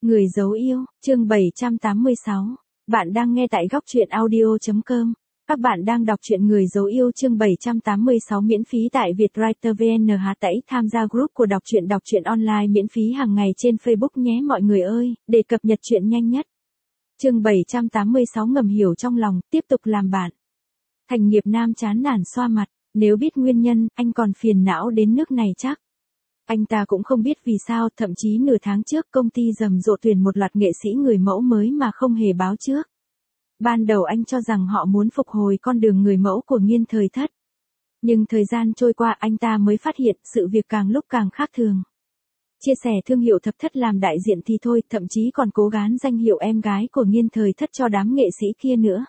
Người dấu yêu, chương 786. Bạn đang nghe tại góc truyện audio.com. Các bạn đang đọc truyện Người dấu yêu chương 786 miễn phí tại Vietwriter VN. Hãy tham gia group của đọc truyện online miễn phí hàng ngày trên Facebook nhé mọi người ơi, để cập nhật truyện nhanh nhất. Chương 786 ngầm hiểu trong lòng, tiếp tục làm bạn. Thành Nghiệp Nam chán nản xoa mặt, nếu biết nguyên nhân, anh còn phiền não đến nước này chắc. Anh ta cũng không biết vì sao, thậm chí nửa tháng trước công ty rầm rộ tuyển một loạt nghệ sĩ người mẫu mới mà không hề báo trước. Ban đầu anh cho rằng họ muốn phục hồi con đường người mẫu của Nghiên Thời Thất. Nhưng thời gian trôi qua anh ta mới phát hiện sự việc càng lúc càng khác thường. Chia sẻ thương hiệu Thập Thất làm đại diện thì thôi, thậm chí còn cố gắng danh hiệu em gái của Nghiên Thời Thất cho đám nghệ sĩ kia nữa.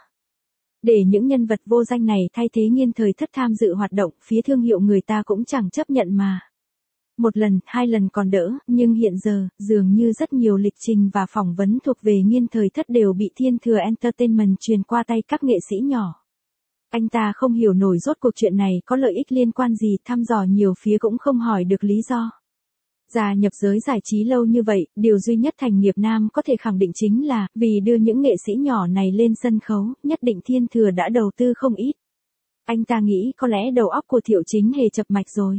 Để những nhân vật vô danh này thay thế Nghiên Thời Thất tham dự hoạt động, phía thương hiệu người ta cũng chẳng chấp nhận mà. Một lần, hai lần còn đỡ, nhưng hiện giờ, dường như rất nhiều lịch trình và phỏng vấn thuộc về Nghiên Thời Thất đều bị Thiên Thừa Entertainment truyền qua tay các nghệ sĩ nhỏ. Anh ta không hiểu nổi rốt cuộc chuyện này có lợi ích liên quan gì, thăm dò nhiều phía cũng không hỏi được lý do. Gia nhập giới giải trí lâu như vậy, điều duy nhất Thành Nghiệp Nam có thể khẳng định chính là, vì đưa những nghệ sĩ nhỏ này lên sân khấu, nhất định Thiên Thừa đã đầu tư không ít. Anh ta nghĩ có lẽ đầu óc của Thiệu Chính Hề chập mạch rồi.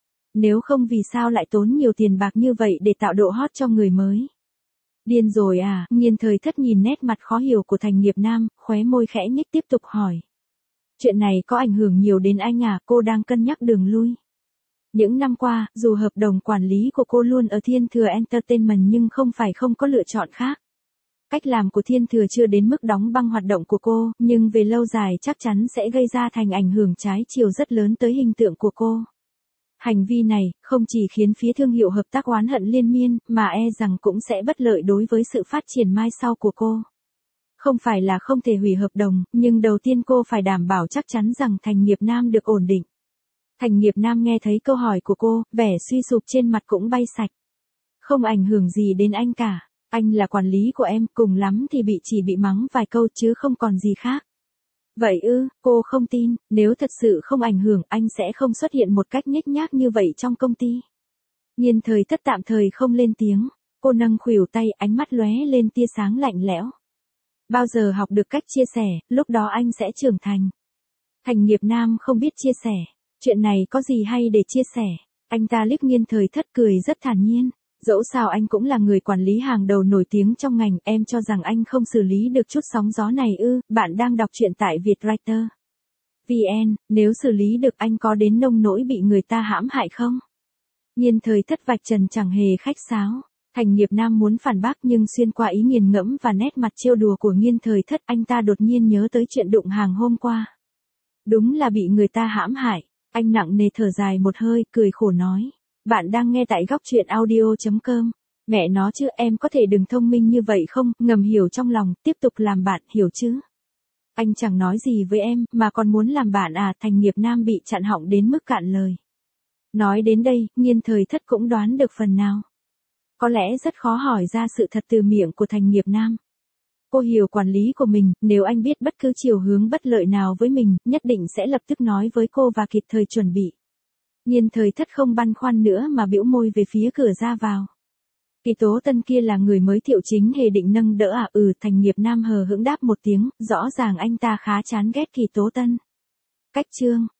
Nếu không vì sao lại tốn nhiều tiền bạc như vậy để tạo độ hot cho người mới. Điên rồi à, Nghiên Thời Thất nhìn nét mặt khó hiểu của Thành Nghiệp Nam, khóe môi khẽ nhếch tiếp tục hỏi. Chuyện này có ảnh hưởng nhiều đến anh à, cô đang cân nhắc đường lui. Những năm qua, dù hợp đồng quản lý của cô luôn ở Thiên Thừa Entertainment nhưng không phải không có lựa chọn khác. Cách làm của Thiên Thừa chưa đến mức đóng băng hoạt động của cô, nhưng về lâu dài chắc chắn sẽ gây ra thành ảnh hưởng trái chiều rất lớn tới hình tượng của cô. Hành vi này, không chỉ khiến phía thương hiệu hợp tác oán hận liên miên, mà rằng cũng sẽ bất lợi đối với sự phát triển mai sau của cô. Không phải là không thể hủy hợp đồng, nhưng đầu tiên cô phải đảm bảo chắc chắn rằng Thành Nghiệp Nam được ổn định. Thành Nghiệp Nam nghe thấy câu hỏi của cô, vẻ suy sụp trên mặt cũng bay sạch. Không ảnh hưởng gì đến anh cả, anh là quản lý của em, cùng lắm thì chỉ bị mắng vài câu chứ không còn gì khác. Vậy ư, cô không tin, nếu thật sự không ảnh hưởng anh sẽ không xuất hiện một cách nhếch nhác như vậy trong công ty. Nghiên Thời Thất tạm thời không lên tiếng, cô nâng khuỷu tay, ánh mắt lóe lên tia sáng lạnh lẽo. Bao giờ học được cách chia sẻ, lúc đó anh sẽ trưởng thành. Thành Nghiệp Nam không biết chia sẻ, chuyện này có gì hay để chia sẻ, anh ta liếc Nghiên Thời Thất cười rất thản nhiên. Dẫu sao anh cũng là người quản lý hàng đầu nổi tiếng trong ngành, em cho rằng anh không xử lý được chút sóng gió này ư? Bạn đang đọc truyện tại Vietwriter VN, nếu xử lý được anh có đến nông nỗi bị người ta hãm hại không? Nghiên Thời Thất vạch trần chẳng hề khách sáo. Thành Nghiệp Nam muốn phản bác nhưng xuyên qua ý nghiền ngẫm và nét mặt trêu đùa của Nghiên Thời Thất, anh ta đột nhiên nhớ tới chuyện đụng hàng hôm qua. Đúng là bị người ta hãm hại, anh nặng nề thở dài một hơi, cười khổ nói. Bạn đang nghe tại góc truyện audio.com. Mẹ nó chứ, em có thể đừng thông minh như vậy không, ngầm hiểu trong lòng, tiếp tục làm bạn, hiểu chứ? Anh chẳng nói gì với em, mà còn muốn làm bạn à? Thành Nghiệp Nam bị chặn họng đến mức cạn lời. Nói đến đây, Nghiên Thời Thất cũng đoán được phần nào. Có lẽ rất khó hỏi ra sự thật từ miệng của Thành Nghiệp Nam. Cô hiểu quản lý của mình, nếu anh biết bất cứ chiều hướng bất lợi nào với mình, nhất định sẽ lập tức nói với cô và kịp thời chuẩn bị. Nghiên Thời Thất không băn khoăn nữa mà bĩu môi về phía cửa ra vào. Kỳ Tố Tân kia là người mới Thiệu Chính Hề định nâng đỡ à? Thành Nghiệp Nam hờ hững đáp một tiếng, rõ ràng anh ta khá chán ghét Kỳ Tố Tân. Cách chương